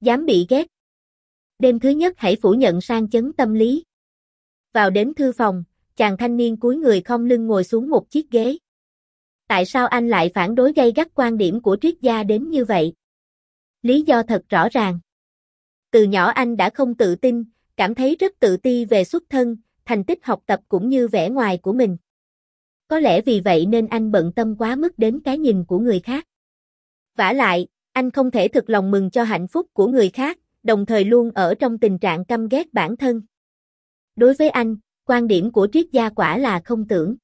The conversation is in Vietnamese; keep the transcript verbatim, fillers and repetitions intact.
Dám bị ghét. Đêm thứ nhất hãy phủ nhận sang chấn tâm lý. Vào đến thư phòng, chàng thanh niên cúi người khom lưng ngồi xuống một chiếc ghế. Tại sao anh lại phản đối gay gắt quan điểm của triết gia đến như vậy? Lý do thật rõ ràng. Từ nhỏ anh đã không tự tin, cảm thấy rất tự ti về xuất thân, thành tích học tập cũng như vẻ ngoài của mình. Có lẽ vì vậy nên anh bận tâm quá mức đến cái nhìn của người khác. Vả lại, anh không thể thực lòng mừng cho hạnh phúc của người khác, đồng thời luôn ở trong tình trạng căm ghét bản thân. Đối với anh, quan điểm của triết gia quả là không tưởng.